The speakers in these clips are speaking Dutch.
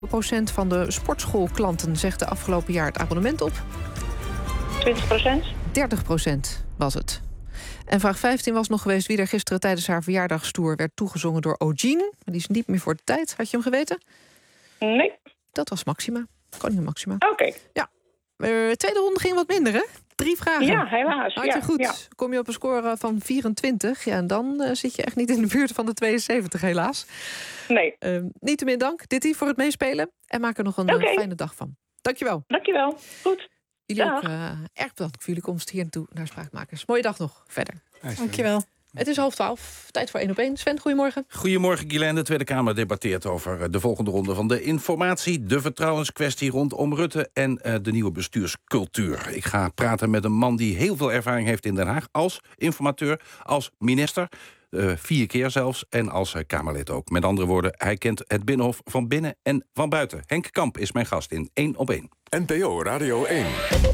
% van de sportschoolklanten zegt de afgelopen jaar het abonnement op. 20%? 30% was het. En vraag 15 was nog geweest wie er gisteren tijdens haar verjaardagstoer werd toegezongen door O'Gene. Die is niet meer voor de tijd. Had je hem geweten? Nee. Dat was Maxima. Koningin Maxima. Oké. Ja. Tweede ronde ging wat minder, hè? 3 vragen. Ja, helaas. Had je goed. Ja. Kom je op een score van 24. Ja, en dan zit je echt niet in de buurt van de 72, helaas. Nee. Niettemin dank, Ditty, voor het meespelen. En maak er nog een fijne dag van. Dankjewel. Dankjewel. Goed. Jullie ook erg bedankt voor jullie komst hier naartoe naar Spraakmakers. Mooie dag nog verder. Dankjewel. Het is 11:30. Tijd voor 1 op 1. Sven, goedemorgen. Goedemorgen, Guylaine. De Tweede Kamer debatteert over de volgende ronde van de informatie, de vertrouwenskwestie rondom Rutte en de nieuwe bestuurscultuur. Ik ga praten met een man die heel veel ervaring heeft in Den Haag als informateur, als minister. 4 keer zelfs, en als Kamerlid ook. Met andere woorden, hij kent het Binnenhof van binnen en van buiten. Henk Kamp is mijn gast in 1 op 1. NPO Radio 1.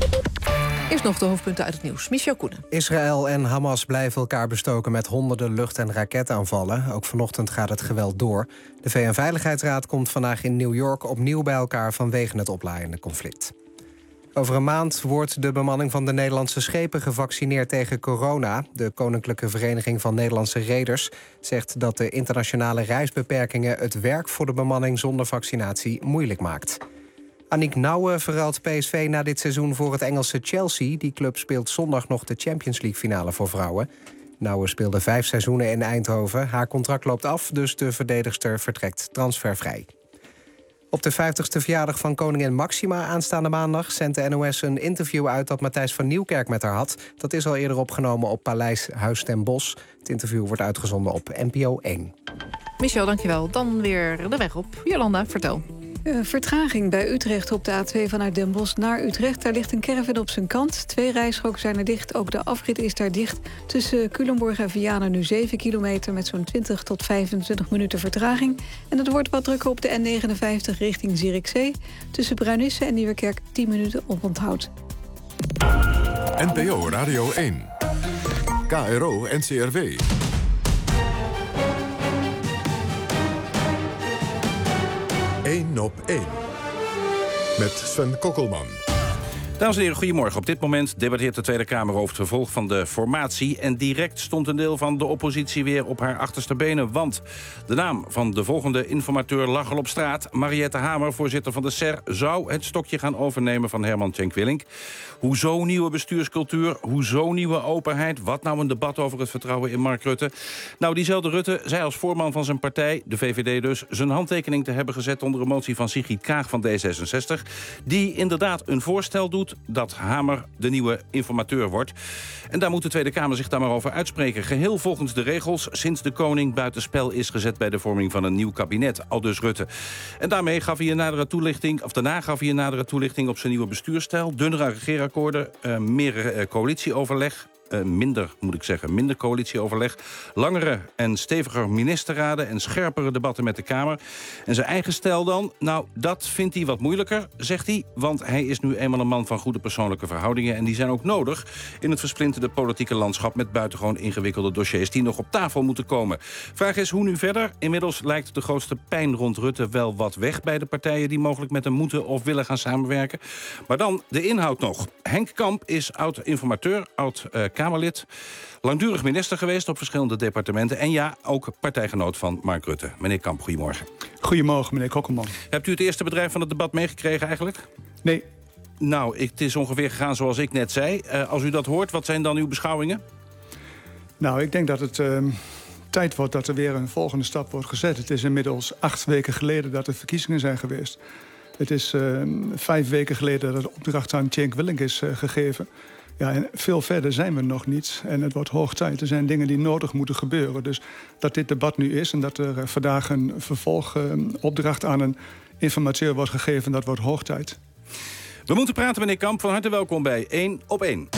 Eerst nog de hoofdpunten uit het nieuws. Michel Koenen. Israël en Hamas blijven elkaar bestoken met honderden lucht- en raketaanvallen. Ook vanochtend gaat het geweld door. De VN-veiligheidsraad komt vandaag in New York opnieuw bij elkaar vanwege het oplaaiende conflict. Over een maand wordt de bemanning van de Nederlandse schepen gevaccineerd tegen corona. De Koninklijke Vereniging van Nederlandse Reders zegt dat de internationale reisbeperkingen het werk voor de bemanning zonder vaccinatie moeilijk maakt. Aniek Nouwen verruilt PSV na dit seizoen voor het Engelse Chelsea. Die club speelt zondag nog de Champions League finale voor vrouwen. Nouwen speelde 5 seizoenen in Eindhoven. Haar contract loopt af, dus de verdedigster vertrekt transfervrij. Op de 50ste verjaardag van koningin Maxima aanstaande maandag zendt de NOS een interview uit dat Matthijs van Nieuwkerk met haar had. Dat is al eerder opgenomen op Paleis Huis ten Bosch. Het interview wordt uitgezonden op NPO 1. Michel, dankjewel. Dan weer de weg op. Jolanda, vertel. Vertraging bij Utrecht op de A2 vanuit Den Bosch naar Utrecht. Daar ligt een caravan op zijn kant. 2 rijstroken zijn er dicht. Ook de afrit is daar dicht. Tussen Culemborg en Vianen nu 7 kilometer... met zo'n 20 tot 25 minuten vertraging. En het wordt wat drukker op de N59 richting Zierikzee. Tussen Bruinisse en Nieuwerkerk 10 minuten oponthoud. NPO Radio 1. KRO NCRW. Eén op 1. Met Sven Kokkelman. Dames en heren, goedemorgen. Op dit moment debatteert de Tweede Kamer over het vervolg van de formatie. En direct stond een deel van de oppositie weer op haar achterste benen. Want de naam van de volgende informateur lag al op straat. Mariette Hamer, voorzitter van de SER, zou het stokje gaan overnemen van Herman Tjenk Willink. Hoezo nieuwe bestuurscultuur? Hoezo nieuwe openheid? Wat nou een debat over het vertrouwen in Mark Rutte? Nou, diezelfde Rutte zei als voorman van zijn partij, de VVD dus, zijn handtekening te hebben gezet onder een motie van Sigrid Kaag van D66. Die inderdaad een voorstel doet dat Hamer de nieuwe informateur wordt. En daar moet de Tweede Kamer zich daar maar over uitspreken. Geheel volgens de regels, sinds de koning buitenspel is gezet bij de vorming van een nieuw kabinet, aldus Rutte. En daarmee gaf hij een nadere toelichting, of daarna gaf hij een nadere toelichting op zijn nieuwe bestuursstijl. Dunnere regeerakkoorden, meer coalitieoverleg. Minder coalitieoverleg. Langere en steviger ministerraden en scherpere debatten met de Kamer. En zijn eigen stijl dan? Nou, dat vindt hij wat moeilijker, zegt hij. Want hij is nu eenmaal een man van goede persoonlijke verhoudingen. En die zijn ook nodig in het versplinterde politieke landschap met buitengewoon ingewikkelde dossiers die nog op tafel moeten komen. Vraag is hoe nu verder? Inmiddels lijkt de grootste pijn rond Rutte wel wat weg bij de partijen die mogelijk met hem moeten of willen gaan samenwerken. Maar dan de inhoud nog. Henk Kamp is oud-informateur, oud-Kamerlid, langdurig minister geweest op verschillende departementen. En ja, ook partijgenoot van Mark Rutte. Meneer Kamp, goedemorgen. Goedemorgen, meneer Kokkelman. Hebt u het eerste bedrijf van het debat meegekregen eigenlijk? Nee. Nou, het is ongeveer gegaan zoals ik net zei. Als u dat hoort, wat zijn dan uw beschouwingen? Nou, ik denk dat het tijd wordt dat er weer een volgende stap wordt gezet. Het is inmiddels 8 weken geleden dat er verkiezingen zijn geweest. Het is 5 weken geleden dat de opdracht aan Tjenk Willink is gegeven. Ja, en veel verder zijn we nog niet. En het wordt hoog tijd. Er zijn dingen die nodig moeten gebeuren. Dus dat dit debat nu is en dat er vandaag een vervolgopdracht aan een informateur wordt gegeven, dat wordt hoog tijd. We moeten praten, meneer Kamp. Van harte welkom bij 1 op 1.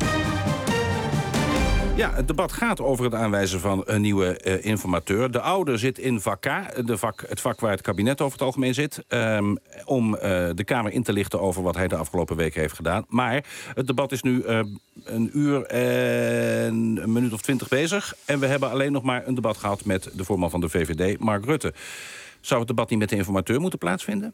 Ja, het debat gaat over het aanwijzen van een nieuwe informateur. De oude zit in vak K, het vak waar het kabinet over het algemeen zit, om de Kamer in te lichten over wat hij de afgelopen week heeft gedaan. Maar het debat is nu 1 uur en een minuut of 20 bezig. En we hebben alleen nog maar een debat gehad met de voorman van de VVD, Mark Rutte. Zou het debat niet met de informateur moeten plaatsvinden?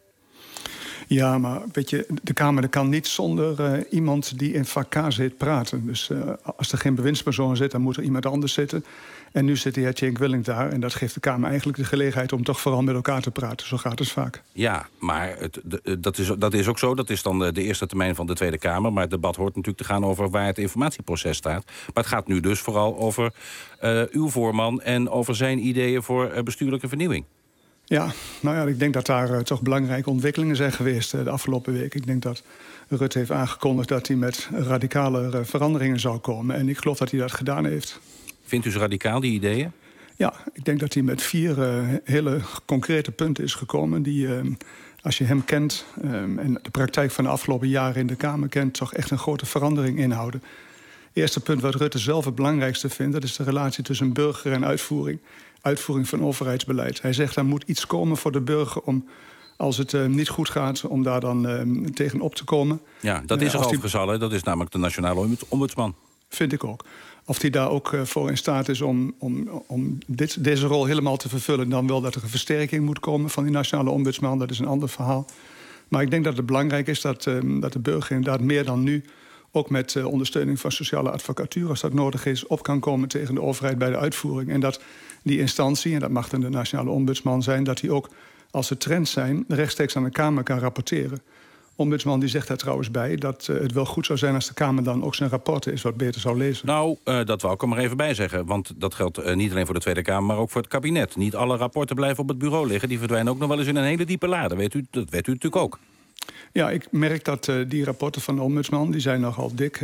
Ja, maar weet je, de Kamer kan niet zonder iemand die in vak K zit praten. Dus als er geen bewindspersoon zit, dan moet er iemand anders zitten. En nu zit de heer Cenk Willink daar. En dat geeft de Kamer eigenlijk de gelegenheid om toch vooral met elkaar te praten. Zo gaat het vaak. Ja, maar dat is ook zo. Dat is dan de eerste termijn van de Tweede Kamer. Maar het debat hoort natuurlijk te gaan over waar het informatieproces staat. Maar het gaat nu dus vooral over uw voorman en over zijn ideeën voor bestuurlijke vernieuwing. Ja, nou ja, ik denk dat daar toch belangrijke ontwikkelingen zijn geweest de afgelopen week. Ik denk dat Rutte heeft aangekondigd dat hij met radicale veranderingen zou komen. En ik geloof dat hij dat gedaan heeft. Vindt u ze radicaal, die ideeën? Ja, ik denk dat hij met 4 hele concrete punten is gekomen die, als je hem kent en de praktijk van de afgelopen jaren in de Kamer kent, toch echt een grote verandering inhouden. Eerste punt wat Rutte zelf het belangrijkste vindt, dat is de relatie tussen burger en uitvoering. Uitvoering van overheidsbeleid. Hij zegt, er moet iets komen voor de burger om, als het niet goed gaat, om daar dan tegen op te komen. Ja, dat is er overigens al, hè? Dat is namelijk de nationale ombudsman. Vind ik ook. Of hij daar ook voor in staat is om deze rol helemaal te vervullen, dan wel dat er een versterking moet komen van die nationale ombudsman. Dat is een ander verhaal. Maar ik denk dat het belangrijk is dat de burger inderdaad meer dan nu, ook met ondersteuning van sociale advocatuur, als dat nodig is, op kan komen tegen de overheid bij de uitvoering. En dat die instantie, en dat mag dan de nationale ombudsman zijn, dat die ook, als er trends zijn, rechtstreeks aan de Kamer kan rapporteren. Ombudsman die zegt daar trouwens bij dat het wel goed zou zijn als de Kamer dan ook zijn rapporten eens wat beter zou lezen. Nou, dat wou ik er maar even bij zeggen. Want dat geldt niet alleen voor de Tweede Kamer, maar ook voor het kabinet. Niet alle rapporten blijven op het bureau liggen. Die verdwijnen ook nog wel eens in een hele diepe lade. Dat weet u natuurlijk ook. Ja, ik merk dat die rapporten van de ombudsman, die zijn nogal dik.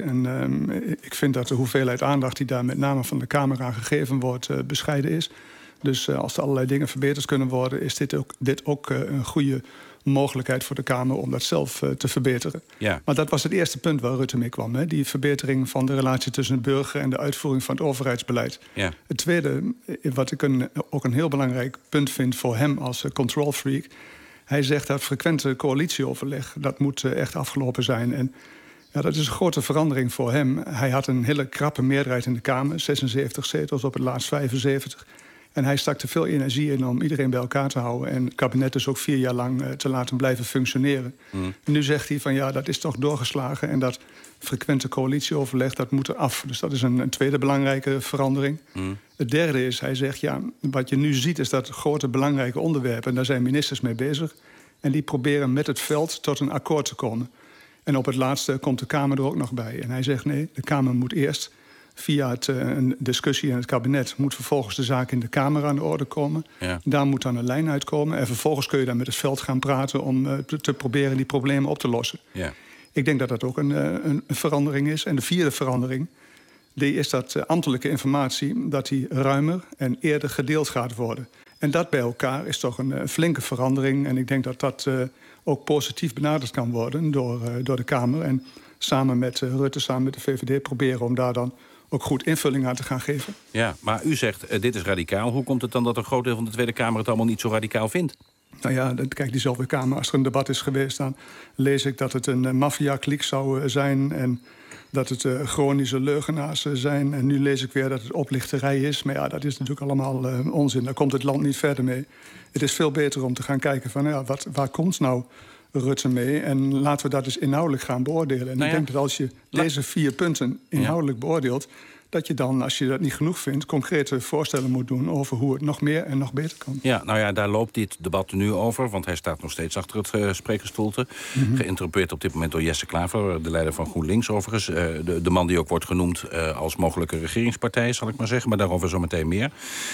En ik vind dat de hoeveelheid aandacht die daar met name van de Kamer aan gegeven wordt, bescheiden is. Dus als er allerlei dingen verbeterd kunnen worden, is dit ook een goede mogelijkheid voor de Kamer om dat zelf te verbeteren. Ja. Maar dat was het eerste punt waar Rutte mee kwam. Hè? Die verbetering van de relatie tussen de burger en de uitvoering van het overheidsbeleid. Ja. Het tweede, wat ik ook een heel belangrijk punt vind voor hem als control freak. Hij zegt dat frequente coalitieoverleg, dat moet echt afgelopen zijn. En ja, dat is een grote verandering voor hem. Hij had een hele krappe meerderheid in de Kamer, 76 zetels, op het laatst 75. En hij stak er veel energie in om iedereen bij elkaar te houden en het kabinet dus ook 4 jaar lang te laten blijven functioneren. En nu zegt hij van ja, dat is toch doorgeslagen en dat frequente coalitieoverleg, dat moet er af. Dus dat is een tweede belangrijke verandering. Het derde is, hij zegt ja, wat je nu ziet is dat grote belangrijke onderwerpen, en daar zijn ministers mee bezig, en die proberen met het veld tot een akkoord te komen. En op het laatste komt de Kamer er ook nog bij. En hij zegt nee, de Kamer moet eerst via een discussie in het kabinet, moet vervolgens de zaak in de Kamer aan de orde komen. Ja. Daar moet dan een lijn uitkomen. En vervolgens kun je dan met het veld gaan praten om te proberen die problemen op te lossen. Ja. Ik denk dat dat ook een verandering is. En de vierde verandering, die is dat ambtelijke informatie, dat die ruimer en eerder gedeeld gaat worden. En dat bij elkaar is toch een flinke verandering. En ik denk dat dat ook positief benaderd kan worden door de Kamer. En samen met Rutte, samen met de VVD proberen om daar dan ook goed invulling aan te gaan geven. Ja, maar u zegt, dit is radicaal. Hoe komt het dan dat een groot deel van de Tweede Kamer het allemaal niet zo radicaal vindt? Nou ja, kijk, diezelfde Kamer, als er een debat is geweest, dan lees ik dat het een maffia-kliek zou zijn en dat het chronische leugenaars zijn. En nu lees ik weer dat het oplichterij is. Maar ja, dat is natuurlijk allemaal onzin. Daar komt het land niet verder mee. Het is veel beter om te gaan kijken van, ja, waar komt nou Rutte mee? En laten we dat dus inhoudelijk gaan beoordelen. En ik denk dat als je deze 4 punten inhoudelijk beoordeelt, dat je dan, als je dat niet genoeg vindt, concrete voorstellen moet doen over hoe het nog meer en nog beter kan. Ja, nou ja, daar loopt dit debat nu over, want hij staat nog steeds achter het spreekgestoelte. Geïnterrupeerd op dit moment door Jesse Klaver, de leider van GroenLinks overigens. De man die ook wordt genoemd als mogelijke regeringspartij, zal ik maar zeggen. Maar daarover zometeen meer.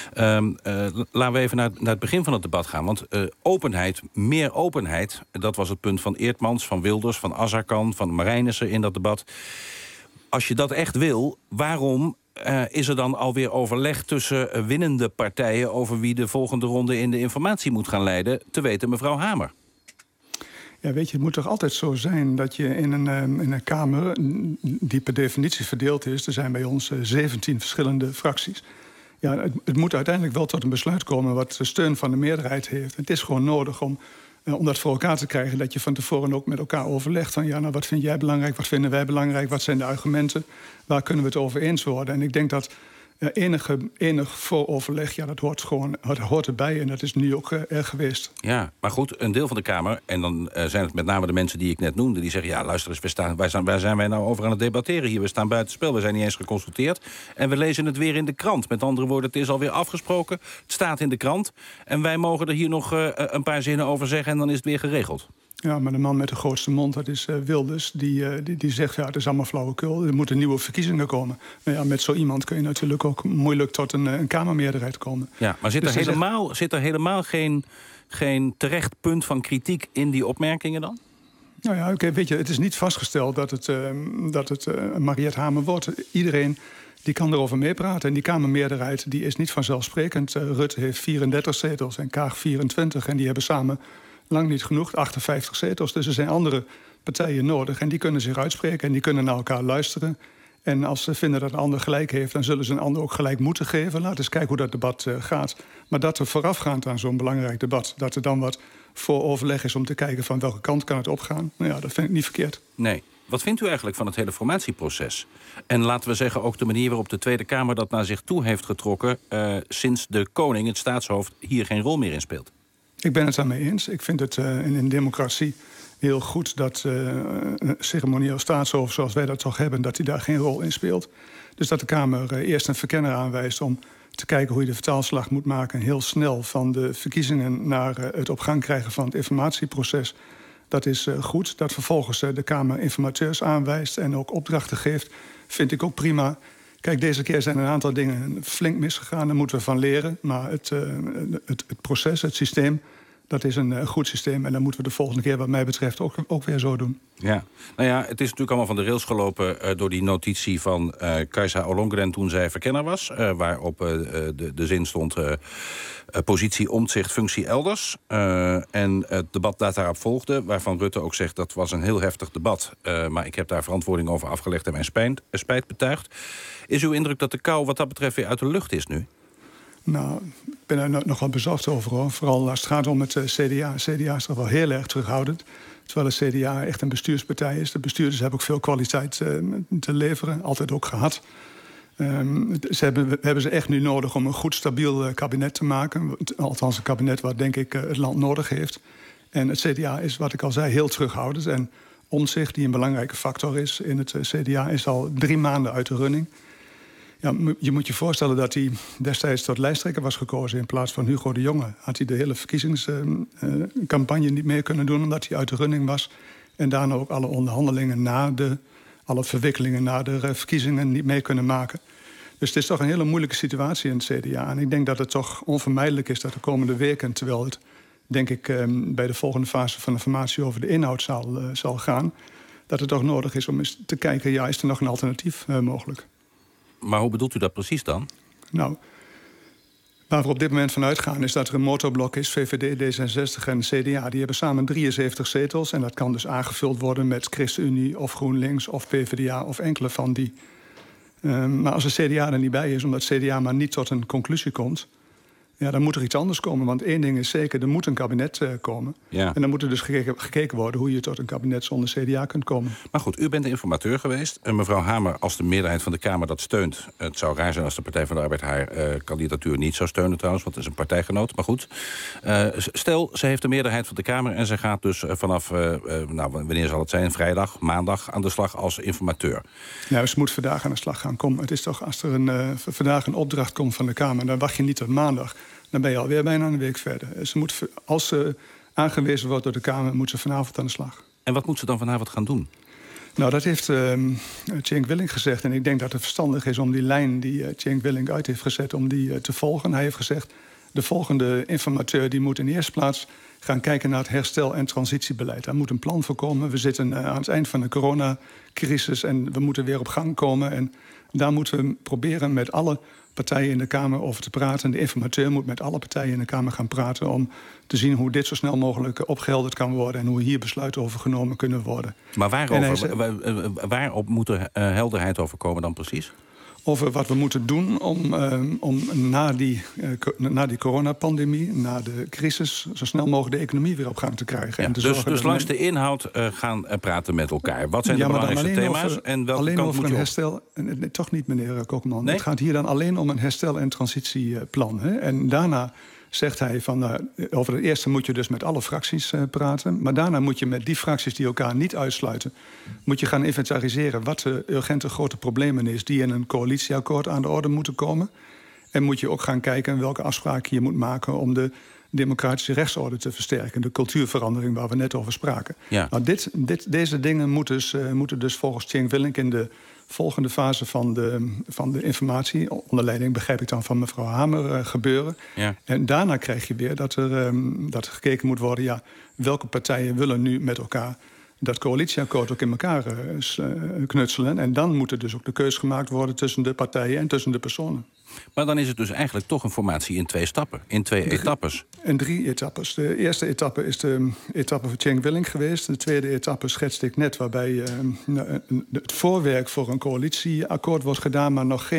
Laten we even naar het begin van het debat gaan. Want openheid, meer openheid, dat was het punt van Eertmans, van Wilders, van Azarkan, van Marijnissen in dat debat. Als je dat echt wil, waarom is er dan alweer overleg tussen winnende partijen over wie de volgende ronde in de informatie moet gaan leiden, te weten mevrouw Hamer? Ja, weet je, het moet toch altijd zo zijn dat je in een Kamer, die per definitie verdeeld is, er zijn bij ons 17 verschillende fracties. Ja, het moet uiteindelijk wel tot een besluit komen wat de steun van de meerderheid heeft. Het is gewoon nodig om dat voor elkaar te krijgen, dat je van tevoren ook met elkaar overlegt van ja, nou, wat vind jij belangrijk, wat vinden wij belangrijk, wat zijn de argumenten, waar kunnen we het over eens worden? En ik denk dat Enig vooroverleg, dat hoort erbij en dat is nu ook er geweest. Ja, maar goed, een deel van de Kamer, en dan zijn het met name de mensen die ik net noemde, die zeggen, ja, luister eens, waar zijn wij nou over aan het debatteren hier? We staan buitenspel, we zijn niet eens geconsulteerd. En we lezen het weer in de krant. Met andere woorden, het is alweer afgesproken, het staat in de krant. En wij mogen er hier nog een paar zinnen over zeggen en dan is het weer geregeld. Ja, maar de man met de grootste mond, dat is Wilders, die zegt, het is allemaal flauwekul. Er moeten nieuwe verkiezingen komen. Nou ja, met zo iemand kun je natuurlijk ook moeilijk tot een Kamermeerderheid komen. Ja, maar zit er helemaal geen terecht punt van kritiek in die opmerkingen dan? Nou ja, oké, weet je, het is niet vastgesteld dat het Mariette Hamer wordt. Iedereen die kan erover meepraten. En die Kamermeerderheid die is niet vanzelfsprekend. Rutte heeft 34 zetels en Kaag 24. En die hebben samen lang niet genoeg, 58 zetels. Dus er zijn andere partijen nodig. En die kunnen zich uitspreken en die kunnen naar elkaar luisteren. En als ze vinden dat een ander gelijk heeft, dan zullen ze een ander ook gelijk moeten geven. Laten we eens kijken hoe dat debat gaat. Maar dat er voorafgaand aan zo'n belangrijk debat, dat er dan wat vooroverleg is om te kijken van welke kant kan het opgaan. Nou ja, dat vind ik niet verkeerd. Nee. Wat vindt u eigenlijk van het hele formatieproces? En laten we zeggen ook de manier waarop de Tweede Kamer dat naar zich toe heeft getrokken, sinds de koning, het staatshoofd, hier geen rol meer in speelt. Ik ben het daarmee eens. Ik vind het in een democratie heel goed dat een ceremonieel staatshoofd zoals wij dat toch hebben, dat hij daar geen rol in speelt. Dus dat de Kamer eerst een verkenner aanwijst om te kijken hoe je de vertaalslag moet maken, heel snel van de verkiezingen naar het op gang krijgen van het informatieproces. Dat is goed. Dat vervolgens de Kamer informateurs aanwijst en ook opdrachten geeft, vind ik ook prima. Kijk, deze keer zijn een aantal dingen flink misgegaan. Daar moeten we van leren. Maar het proces, het systeem, dat is een goed systeem. En dan moeten we de volgende keer wat mij betreft ook weer zo doen. Ja, nou ja, het is natuurlijk allemaal van de rails gelopen door die notitie van Kajsa Ollongren toen zij verkenner was. Waarop de zin stond positie Omtzigt, functie elders. En het debat dat daarop volgde, waarvan Rutte ook zegt dat was een heel heftig debat. Maar ik heb daar verantwoording over afgelegd en mijn spijt betuigd. Is uw indruk dat de kou wat dat betreft weer uit de lucht is nu? Nou, ik ben er nog wel bezorgd over, hoor. Vooral als het gaat om het CDA. CDA is toch wel heel erg terughoudend. Terwijl het CDA echt een bestuurspartij is. De bestuurders hebben ook veel kwaliteit te leveren. Altijd ook gehad. We hebben ze echt nu nodig om een goed, stabiel kabinet te maken. Althans een kabinet wat, denk ik, het land nodig heeft. En het CDA is, wat ik al zei, heel terughoudend. En Omtzigt, die een belangrijke factor is in het CDA, is al 3 maanden uit de running. Ja, je moet je voorstellen dat hij destijds tot lijsttrekker was gekozen in plaats van Hugo de Jonge. Had hij de hele verkiezingscampagne niet meer kunnen doen omdat hij uit de running was. En daarna ook alle onderhandelingen alle verwikkelingen na de verkiezingen niet mee kunnen maken. Dus het is toch een hele moeilijke situatie in het CDA. En ik denk dat het toch onvermijdelijk is dat de komende weken, terwijl het, denk ik, bij de volgende fase van de formatie over de inhoud zal gaan, dat het toch nodig is om eens te kijken, ja, is er nog een alternatief mogelijk? Maar hoe bedoelt u dat precies dan? Nou, waar we op dit moment van uitgaan is dat er een motorblok is, VVD, D66 en CDA. Die hebben samen 73 zetels en dat kan dus aangevuld worden met ChristenUnie of GroenLinks of PvdA of enkele van die. Maar als de CDA er niet bij is, omdat CDA maar niet tot een conclusie komt, ja, dan moet er iets anders komen. Want één ding is zeker, er moet een kabinet komen. Ja. En dan moet er dus gekeken worden hoe je tot een kabinet zonder CDA kunt komen. Maar goed, u bent de informateur geweest. Mevrouw Hamer, als de meerderheid van de Kamer dat steunt, het zou raar zijn als de Partij van de Arbeid haar kandidatuur niet zou steunen trouwens, want het is een partijgenoot. Maar goed, stel, ze heeft de meerderheid van de Kamer en ze gaat dus vanaf, wanneer zal het zijn? Vrijdag, maandag aan de slag als informateur. Ja, ze moet vandaag aan de slag gaan. Kom, het is toch, als er vandaag een opdracht komt van de Kamer, dan wacht je niet tot maandag. Dan ben je alweer bijna een week verder. Als ze aangewezen wordt door de Kamer, moet ze vanavond aan de slag. En wat moet ze dan vanavond gaan doen? Nou, dat heeft Cenk Willink gezegd. En ik denk dat het verstandig is om die lijn die Cenk Willink uit heeft gezet, om die te volgen. Hij heeft gezegd, de volgende informateur die moet in de eerste plaats gaan kijken naar het herstel- en transitiebeleid. Daar moet een plan voor komen. We zitten aan het eind van de coronacrisis en we moeten weer op gang komen. En daar moeten we proberen met alle partijen in de Kamer over te praten. De informateur moet met alle partijen in de Kamer gaan praten om te zien hoe dit zo snel mogelijk opgehelderd kan worden en hoe hier besluiten over genomen kunnen worden. Maar waarop moet er helderheid over komen dan precies? over wat we moeten doen om na die coronapandemie, na de crisis, zo snel mogelijk de economie weer op gang te krijgen. Ja, en dus langs de inhoud gaan praten met elkaar. Wat zijn de belangrijkste thema's en welke alleen kant over moet een je op? herstel. Nee, toch niet, meneer Kokman. Nee? Het gaat hier dan alleen om een herstel- en transitieplan. Hè? En daarna zegt hij van over het eerste moet je dus met alle fracties praten. Maar daarna moet je met die fracties die elkaar niet uitsluiten, moet je gaan inventariseren wat de urgente grote problemen is die in een coalitieakkoord aan de orde moeten komen. En moet je ook gaan kijken welke afspraken je moet maken om de democratische rechtsorde te versterken. De cultuurverandering waar we net over spraken. Ja. Nou, deze dingen moeten dus volgens Cenk Willink in de volgende fase van de informatie, onder leiding, begrijp ik dan, van mevrouw Hamer, gebeuren. Ja. En daarna krijg je weer dat er gekeken moet worden, welke partijen willen nu met elkaar dat coalitieakkoord ook in elkaar knutselen. En dan moet er dus ook de keus gemaakt worden tussen de partijen en tussen de personen. Maar dan is het dus eigenlijk toch een formatie in 2 stappen, in 2 etappes. En 3 etappes. De eerste etappe is de etappe van Cenk Willink geweest. De tweede etappe schetste ik net, waarbij het voorwerk voor een coalitieakkoord wordt gedaan, maar nog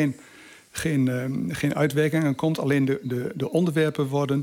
geen uitwerking komt. Alleen de onderwerpen worden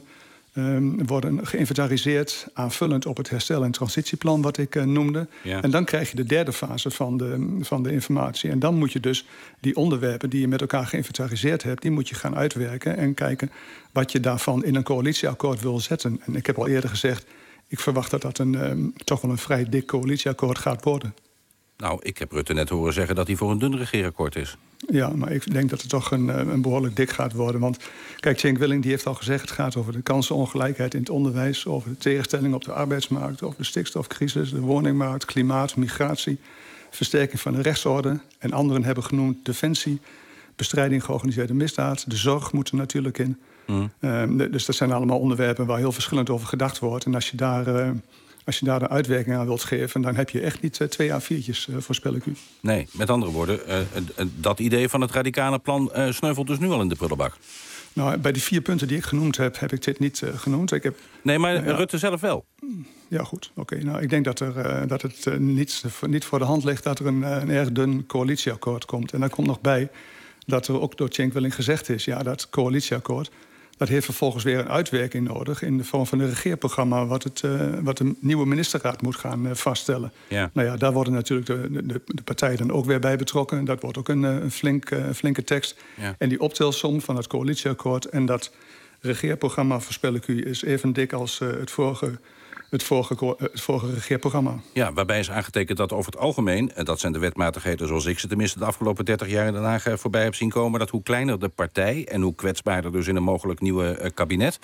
geïnventariseerd, aanvullend op het herstel- en transitieplan wat ik noemde. Ja. En dan krijg je de derde fase van de informatie. En dan moet je dus die onderwerpen die je met elkaar geïnventariseerd hebt, die moet je gaan uitwerken en kijken wat je daarvan in een coalitieakkoord wil zetten. En ik heb al eerder gezegd, ik verwacht dat toch wel een vrij dik coalitieakkoord gaat worden. Nou, ik heb Rutte net horen zeggen dat hij voor een dun regeerakkoord is. Ja, maar ik denk dat het toch een behoorlijk dik gaat worden. Want kijk, Cenk Willink die heeft al gezegd, het gaat over de kansenongelijkheid in het onderwijs, over de tegenstelling op de arbeidsmarkt, over de stikstofcrisis, de woningmarkt, klimaat, migratie, versterking van de rechtsorde. En anderen hebben genoemd defensie, bestrijding georganiseerde misdaad, de zorg moet er natuurlijk in. Dus dat zijn allemaal onderwerpen waar heel verschillend over gedacht wordt. En als je daar de uitwerking aan wilt geven, dan heb je echt niet 2 A4'tjes, voorspel ik u. Nee, met andere woorden, dat idee van het radicale plan sneuvelt dus nu al in de prullenbak. Nou, bij die 4 punten die ik genoemd heb ik dit niet genoemd. Nee, maar Rutte zelf wel. Ja, goed. Oké. Nou, ik denk dat het niet voor de hand ligt dat er een erg dun coalitieakkoord komt. En daar komt nog bij dat er ook door Cenk Willink gezegd is, dat coalitieakkoord, dat heeft vervolgens weer een uitwerking nodig in de vorm van een regeerprogramma wat de nieuwe ministerraad moet gaan vaststellen. Ja. Nou ja, daar worden natuurlijk de partijen dan ook weer bij betrokken. Dat wordt ook een flinke tekst. Ja. En die optelsom van het coalitieakkoord en dat regeerprogramma, voorspel ik u, is even dik als het vorige regeerprogramma. Ja, waarbij is aangetekend dat over het algemeen, en dat zijn de wetmatigheden zoals ik ze tenminste de afgelopen 30 jaar in Den Haag voorbij heb zien komen, dat hoe kleiner de partij en hoe kwetsbaarder dus in een mogelijk nieuwe kabinet,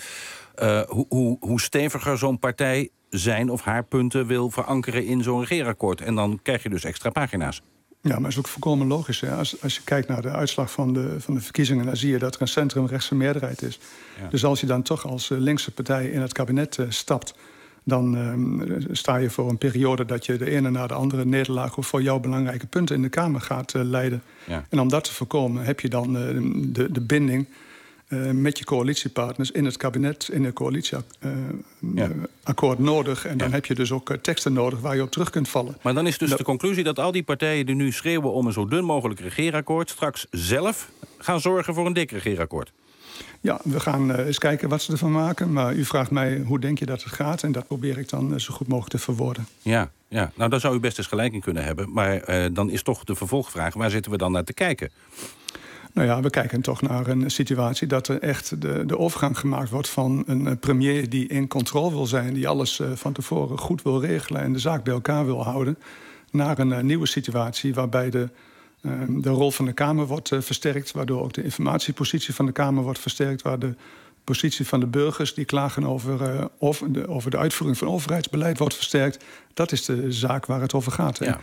hoe steviger zo'n partij zijn of haar punten wil verankeren in zo'n regeerakkoord. En dan krijg je dus extra pagina's. Ja, maar dat is ook volkomen logisch. Hè? Als je kijkt naar de uitslag van de verkiezingen, dan zie je dat er een centrumrechtse meerderheid is. Ja. Dus als je dan toch als linkse partij in het kabinet stapt, dan sta je voor een periode dat je de ene na de andere nederlaag voor jouw belangrijke punten in de Kamer gaat leiden. Ja. En om dat te voorkomen heb je dan de binding met je coalitiepartners in het kabinet, in het coalitieakkoord nodig. En dan heb je dus ook teksten nodig waar je op terug kunt vallen. Maar dan is dus de conclusie dat al die partijen die nu schreeuwen om een zo dun mogelijk regeerakkoord straks zelf gaan zorgen voor een dik regeerakkoord. Ja, we gaan eens kijken wat ze ervan maken. Maar u vraagt mij, hoe denk je dat het gaat? En dat probeer ik dan zo goed mogelijk te verwoorden. Ja, nou daar zou u best eens gelijk in kunnen hebben. Maar dan is toch de vervolgvraag, waar zitten we dan naar te kijken? Nou ja, we kijken toch naar een situatie dat er echt de overgang gemaakt wordt van een premier die in controle wil zijn, die alles van tevoren goed wil regelen en de zaak bij elkaar wil houden, naar een nieuwe situatie waarbij de rol van de Kamer wordt versterkt, waardoor ook de informatiepositie van de Kamer wordt versterkt, waar de positie van de burgers die klagen over de uitvoering van overheidsbeleid wordt versterkt. Dat is de zaak waar het over gaat. Ja.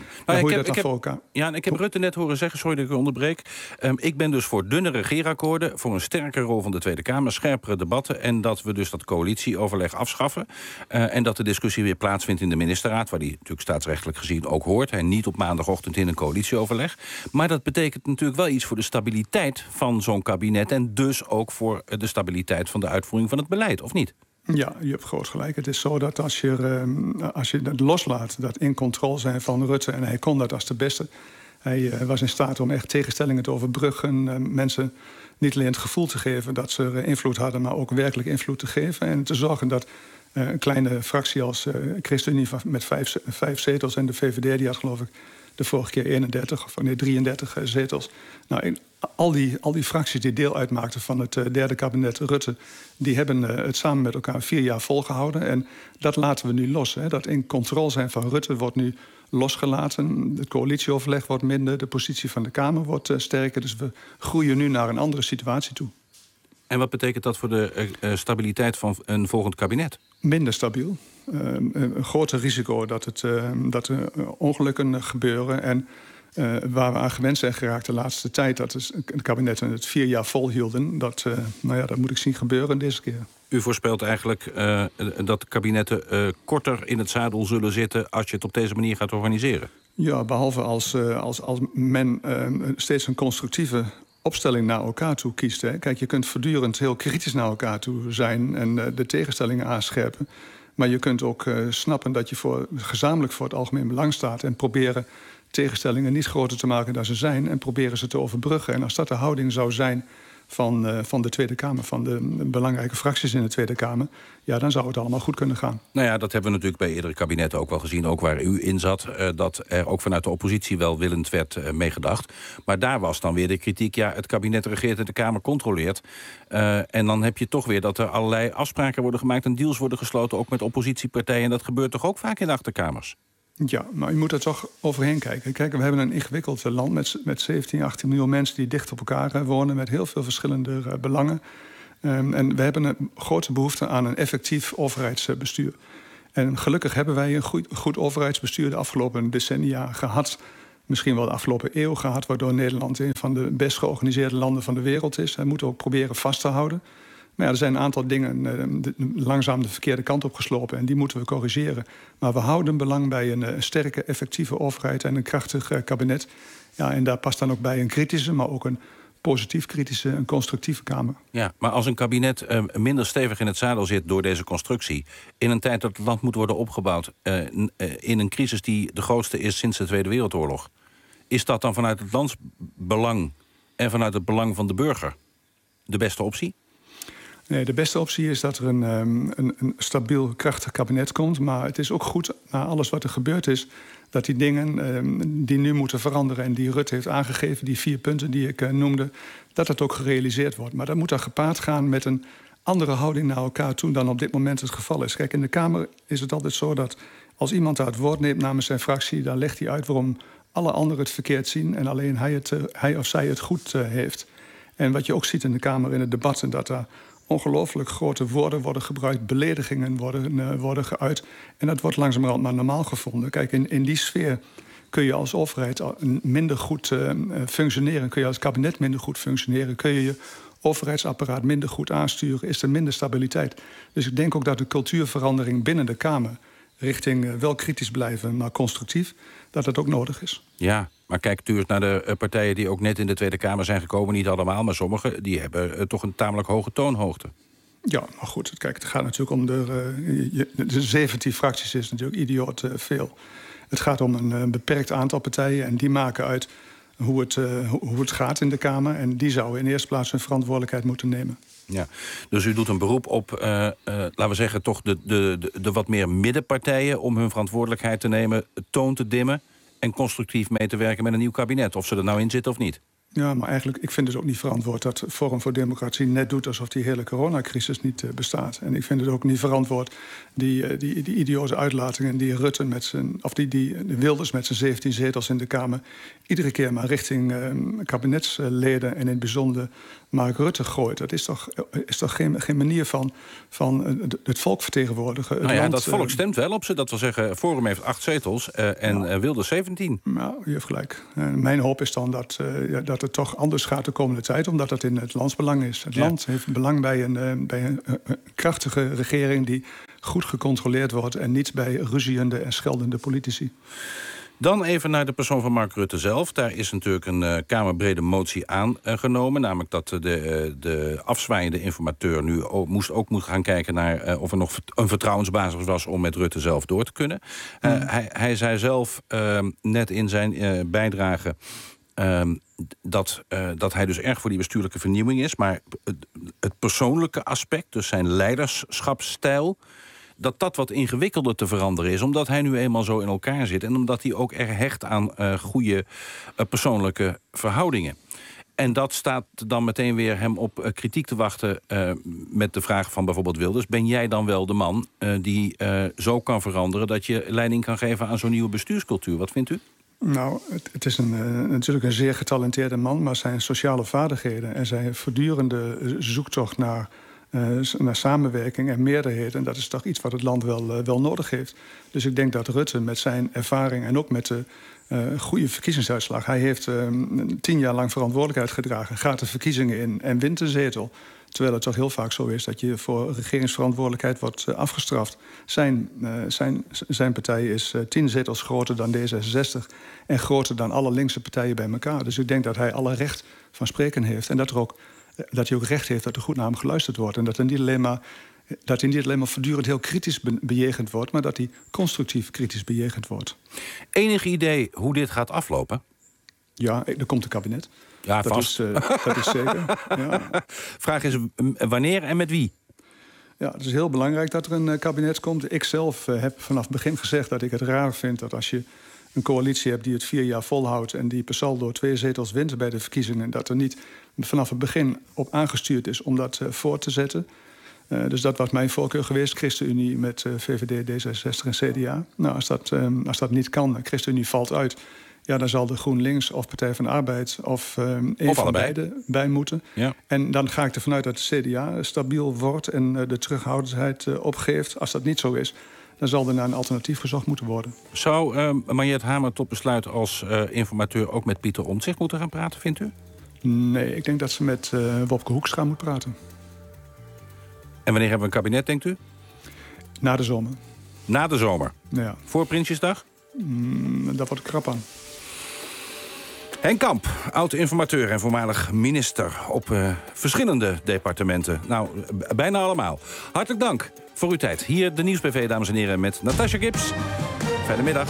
Ik heb Rutte net horen zeggen, sorry dat ik u onderbreek. Ik ben dus voor dunne regeerakkoorden, voor een sterke rol van de Tweede Kamer, scherpere debatten en dat we dus dat coalitieoverleg afschaffen. En dat de discussie weer plaatsvindt in de ministerraad, waar die natuurlijk staatsrechtelijk gezien ook hoort. En niet op maandagochtend in een coalitieoverleg. Maar dat betekent natuurlijk wel iets voor de stabiliteit van zo'n kabinet en dus ook voor de stabiliteit van de uitvoering van het beleid, of niet? Ja, je hebt groot gelijk. Het is zo dat als je dat loslaat, dat in controle zijn van Rutte, en hij kon dat als de beste, Hij was in staat om echt tegenstellingen te overbruggen. Mensen niet alleen het gevoel te geven dat ze invloed hadden, maar ook werkelijk invloed te geven. En te zorgen dat een kleine fractie als ChristenUnie met 5 zetels en de VVD, die had geloof ik de vorige keer 33 zetels. Nou, al die fracties die deel uitmaakten van het derde kabinet Rutte, die hebben het samen met elkaar 4 jaar volgehouden. En dat laten we nu los. Hè. Dat in controle zijn van Rutte wordt nu losgelaten. Het coalitieoverleg wordt minder, de positie van de Kamer wordt sterker. Dus we groeien nu naar een andere situatie toe. En wat betekent dat voor de stabiliteit van een volgend kabinet? Minder stabiel. Een groter risico dat er ongelukken gebeuren. En waar we aan gewend zijn geraakt de laatste tijd, dat is een kabinet het 4 jaar volhielden. Dat moet ik zien gebeuren deze keer. U voorspelt eigenlijk dat kabinetten korter in het zadel zullen zitten als je het op deze manier gaat organiseren? Ja, behalve als men steeds een constructieve opstelling naar elkaar toe kiest. Hè. Kijk, je kunt voortdurend heel kritisch naar elkaar toe zijn en de tegenstellingen aanscherpen. Maar je kunt ook snappen dat je gezamenlijk voor het algemeen belang staat en proberen tegenstellingen niet groter te maken dan ze zijn en proberen ze te overbruggen. En als dat de houding zou zijn van de Tweede Kamer, van de belangrijke fracties in de Tweede Kamer, ja, dan zou het allemaal goed kunnen gaan. Nou ja, dat hebben we natuurlijk bij eerdere kabinetten ook wel gezien, ook waar u in zat, dat er ook vanuit de oppositie welwillend werd meegedacht. Maar daar was dan weer de kritiek, ja, het kabinet regeert en de Kamer controleert. En dan heb je toch weer dat er allerlei afspraken worden gemaakt en deals worden gesloten, ook met oppositiepartijen. En dat gebeurt toch ook vaak in de achterkamers? Ja, maar je moet er toch overheen kijken. Kijk, we hebben een ingewikkeld land met 17, 18 miljoen mensen die dicht op elkaar wonen, met heel veel verschillende belangen. En we hebben een grote behoefte aan een effectief overheidsbestuur. En gelukkig hebben wij een goed overheidsbestuur de afgelopen decennia gehad. Misschien wel de afgelopen eeuw gehad, waardoor Nederland een van de best georganiseerde landen van de wereld is. En moeten we ook proberen vast te houden. Maar ja, er zijn een aantal dingen langzaam de verkeerde kant op geslopen en die moeten we corrigeren. Maar we houden belang bij een sterke, effectieve overheid en een krachtig kabinet. Ja, en daar past dan ook bij een kritische, maar ook een positief kritische, een constructieve Kamer. Ja, maar als een kabinet minder stevig in het zadel zit door deze constructie, in een tijd dat het land moet worden opgebouwd, in een crisis die de grootste is sinds de Tweede Wereldoorlog, is dat dan vanuit het landsbelang en vanuit het belang van de burger de beste optie? Nee, de beste optie is dat er een stabiel, krachtig kabinet komt. Maar het is ook goed, na alles wat er gebeurd is, dat die dingen die nu moeten veranderen en die Rutte heeft aangegeven, die 4 punten die ik noemde, dat dat ook gerealiseerd wordt. Maar dat moet dan gepaard gaan met een andere houding naar elkaar toe dan op dit moment het geval is. Kijk, in de Kamer is het altijd zo dat als iemand daar het woord neemt namens zijn fractie, dan legt hij uit waarom alle anderen het verkeerd zien en alleen hij of zij het goed heeft. En wat je ook ziet in de Kamer in het debat, en dat daar ongelooflijk grote woorden worden gebruikt, beledigingen worden geuit. En dat wordt langzamerhand maar normaal gevonden. Kijk, in die sfeer kun je als overheid minder goed functioneren. Kun je als kabinet minder goed functioneren. Kun je overheidsapparaat minder goed aansturen. Is er minder stabiliteit. Dus ik denk ook dat de cultuurverandering binnen de Kamer richting wel kritisch blijven, maar constructief, dat dat ook nodig is. Ja, maar kijk natuurlijk naar de partijen die ook net in de Tweede Kamer zijn gekomen. Niet allemaal, maar sommigen die hebben toch een tamelijk hoge toonhoogte. Ja, maar goed, kijk, het gaat natuurlijk om de 17 fracties is natuurlijk idioot veel. Het gaat om een beperkt aantal partijen en die maken uit hoe het gaat in de Kamer. En die zouden in eerste plaats hun verantwoordelijkheid moeten nemen. Ja, dus u doet een beroep op, laten we zeggen, toch de wat meer middenpartijen om hun verantwoordelijkheid te nemen, toon te dimmen en constructief mee te werken met een nieuw kabinet. Of ze er nou in zitten of niet. Ja, maar eigenlijk, ik vind het ook niet verantwoord dat Forum voor Democratie net doet alsof die hele coronacrisis niet bestaat. En ik vind het ook niet verantwoord die idiote uitlatingen die Rutte die Wilders met zijn 17 zetels in de Kamer iedere keer maar richting kabinetsleden en in het bijzonder Mark Rutte gooit. Dat is toch geen manier van het volk vertegenwoordigen. Nou ja, dat volk stemt wel op ze. Dat wil zeggen, Forum heeft 8 zetels en Wilders 17. Nou, u heeft gelijk. Mijn hoop is dan dat het toch anders gaat de komende tijd, omdat het in het landsbelang is. Het land heeft belang bij een krachtige regering die goed gecontroleerd wordt en niet bij ruziende en scheldende politici. Dan even naar de persoon van Mark Rutte zelf. Daar is natuurlijk een kamerbrede motie aangenomen. Namelijk dat de afzwaaiende informateur nu moest gaan kijken naar of er nog een vertrouwensbasis was om met Rutte zelf door te kunnen. Hij zei zelf net in zijn bijdrage dat hij dus erg voor die bestuurlijke vernieuwing is. Maar het persoonlijke aspect, dus zijn leiderschapsstijl, dat wat ingewikkelder te veranderen is. Omdat hij nu eenmaal zo in elkaar zit. En omdat hij ook erg hecht aan goede persoonlijke verhoudingen. En dat staat dan meteen weer hem op kritiek te wachten met de vraag van bijvoorbeeld Wilders. Ben jij dan wel de man die zo kan veranderen dat je leiding kan geven aan zo'n nieuwe bestuurscultuur? Wat vindt u? Nou, het is natuurlijk een zeer getalenteerde man, maar zijn sociale vaardigheden en zijn voortdurende zoektocht naar samenwerking en meerderheid, en dat is toch iets wat het land wel nodig heeft. Dus ik denk dat Rutte met zijn ervaring en ook met de goede verkiezingsuitslag, hij heeft 10 jaar lang verantwoordelijkheid gedragen, gaat de verkiezingen in en wint de zetel. Terwijl het toch heel vaak zo is dat je voor regeringsverantwoordelijkheid wordt afgestraft. Zijn partij is 10 zetels groter dan D66 en groter dan alle linkse partijen bij elkaar. Dus ik denk dat hij alle recht van spreken heeft en dat hij ook recht heeft dat er goed naar hem geluisterd wordt. En dat hij niet alleen maar voortdurend heel kritisch bejegend wordt, maar dat hij constructief kritisch bejegend wordt. Enig idee hoe dit gaat aflopen? Ja, er komt een kabinet. Ja, vast. Dat is zeker. Ja. Vraag is wanneer en met wie? Ja, het is heel belangrijk dat er een kabinet komt. Ik zelf heb vanaf het begin gezegd dat ik het raar vind dat als je een coalitie hebt die het 4 jaar volhoudt en die per saldo 2 zetels wint bij de verkiezingen, dat er niet vanaf het begin op aangestuurd is om dat voor te zetten. Dus dat was mijn voorkeur geweest, ChristenUnie met VVD, D66 en CDA. Nou, als dat niet kan, ChristenUnie valt uit, ja, dan zal de GroenLinks of Partij van de Arbeid of een van beide bij moeten. Ja. En dan ga ik ervan uit dat de CDA stabiel wordt en de terughoudendheid opgeeft. Als dat niet zo is, dan zal er naar een alternatief gezocht moeten worden. Zou Mariette Hamer tot besluit als informateur ook met Pieter Omtzigt moeten gaan praten, vindt u? Nee, ik denk dat ze met Wopke Hoekstra moet praten. En wanneer hebben we een kabinet, denkt u? Na de zomer. Na de zomer? Ja. Voor Prinsjesdag? Daar wordt ik krap aan. Henk Kamp, oud-informateur en voormalig minister op verschillende departementen. Nou, bijna allemaal. Hartelijk dank voor uw tijd. Hier de Nieuwsbv, dames en heren, met Natasja Gips. Fijne middag.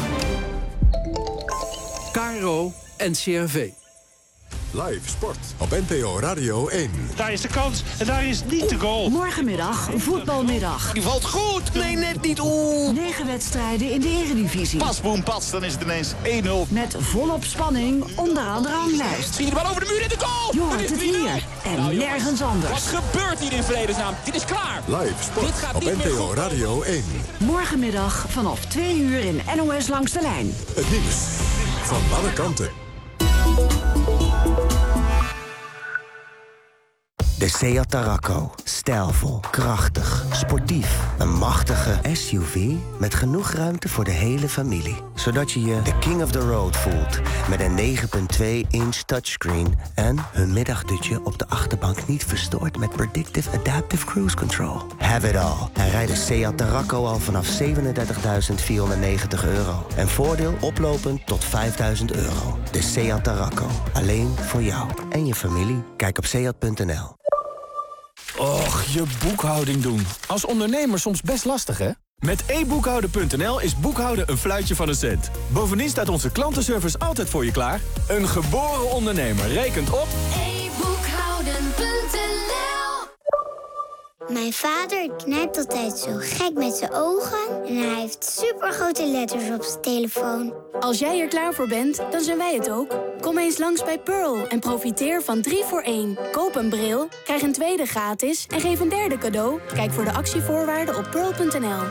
KRO NCRV. Live sport op NPO Radio 1. Daar is de kans en daar is niet de goal. Morgenmiddag, voetbalmiddag. Die valt goed. Nee, net niet. Oeh. 9 wedstrijden in de Eredivisie. Pas, boem, pas. Dan is het ineens 1-0. Met volop spanning onderaan de ranglijst. Zie je de bal over de muur in de goal. Je hoort het hier en nergens anders. Wat gebeurt hier in vredesnaam? Dit is klaar. Live sport op NPO Radio 1. Morgenmiddag vanaf 2 uur in NOS Langs de Lijn. Het nieuws van alle kanten. De Seat Tarraco. Stijlvol, krachtig, sportief. Een machtige SUV met genoeg ruimte voor de hele familie. Zodat je je de king of the road voelt. Met een 9.2-inch touchscreen en een middagdutje op de achterbank niet verstoord met Predictive Adaptive Cruise Control. Have it all. En rijd de Seat Tarraco al vanaf €37.490. En voordeel oplopend tot €5.000. De Seat Tarraco. Alleen voor jou en je familie. Kijk op seat.nl. Och, je boekhouding doen. Als ondernemer soms best lastig, hè? Met eboekhouden.nl is boekhouden een fluitje van een cent. Bovendien staat onze klantenservice altijd voor je klaar. Een geboren ondernemer rekent op... eboekhouden.nl. Mijn vader knijpt altijd zo gek met zijn ogen en hij heeft supergrote letters op zijn telefoon. Als jij er klaar voor bent, dan zijn wij het ook. Kom eens langs bij Pearl en profiteer van 3 voor 1. Koop een bril, krijg een tweede gratis en geef een derde cadeau. Kijk voor de actievoorwaarden op pearl.nl.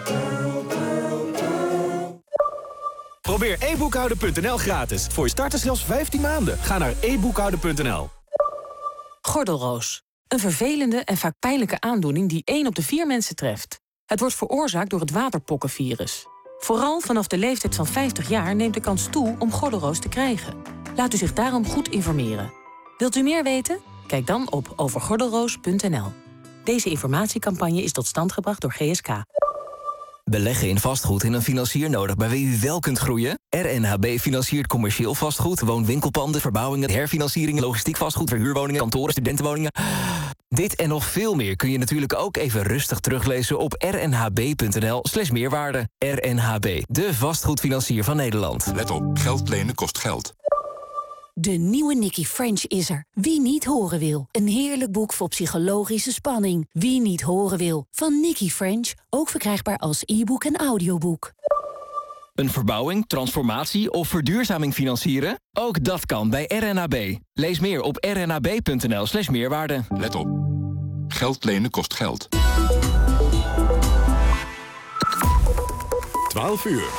Probeer eboekhouden.nl gratis. Voor je starters zelfs 15 maanden. Ga naar eboekhouden.nl. Gordelroos. Een vervelende en vaak pijnlijke aandoening die 1 op de 4 mensen treft. Het wordt veroorzaakt door het waterpokkenvirus. Vooral vanaf de leeftijd van 50 jaar neemt de kans toe om gordelroos te krijgen. Laat u zich daarom goed informeren. Wilt u meer weten? Kijk dan op overgordelroos.nl. Deze informatiecampagne is tot stand gebracht door GSK. Beleggen in vastgoed en een financier nodig bij wie u wel kunt groeien? RNHB financiert commercieel vastgoed, woon-winkelpanden, verbouwingen, herfinancieringen, logistiek vastgoed, verhuurwoningen, kantoren, studentenwoningen. Dit en nog veel meer kun je natuurlijk ook even rustig teruglezen op rnhb.nl/meerwaarde. RNHB, de vastgoedfinancier van Nederland. Let op, geld lenen kost geld. De nieuwe Nicky French is er. Wie niet horen wil. Een heerlijk boek vol psychologische spanning. Wie niet horen wil. Van Nicky French. Ook verkrijgbaar als e-book en audioboek. Een verbouwing, transformatie of verduurzaming financieren? Ook dat kan bij RNHB. Lees meer op rnhb.nl/meerwaarde. Let op, geld lenen kost geld. 12 uur.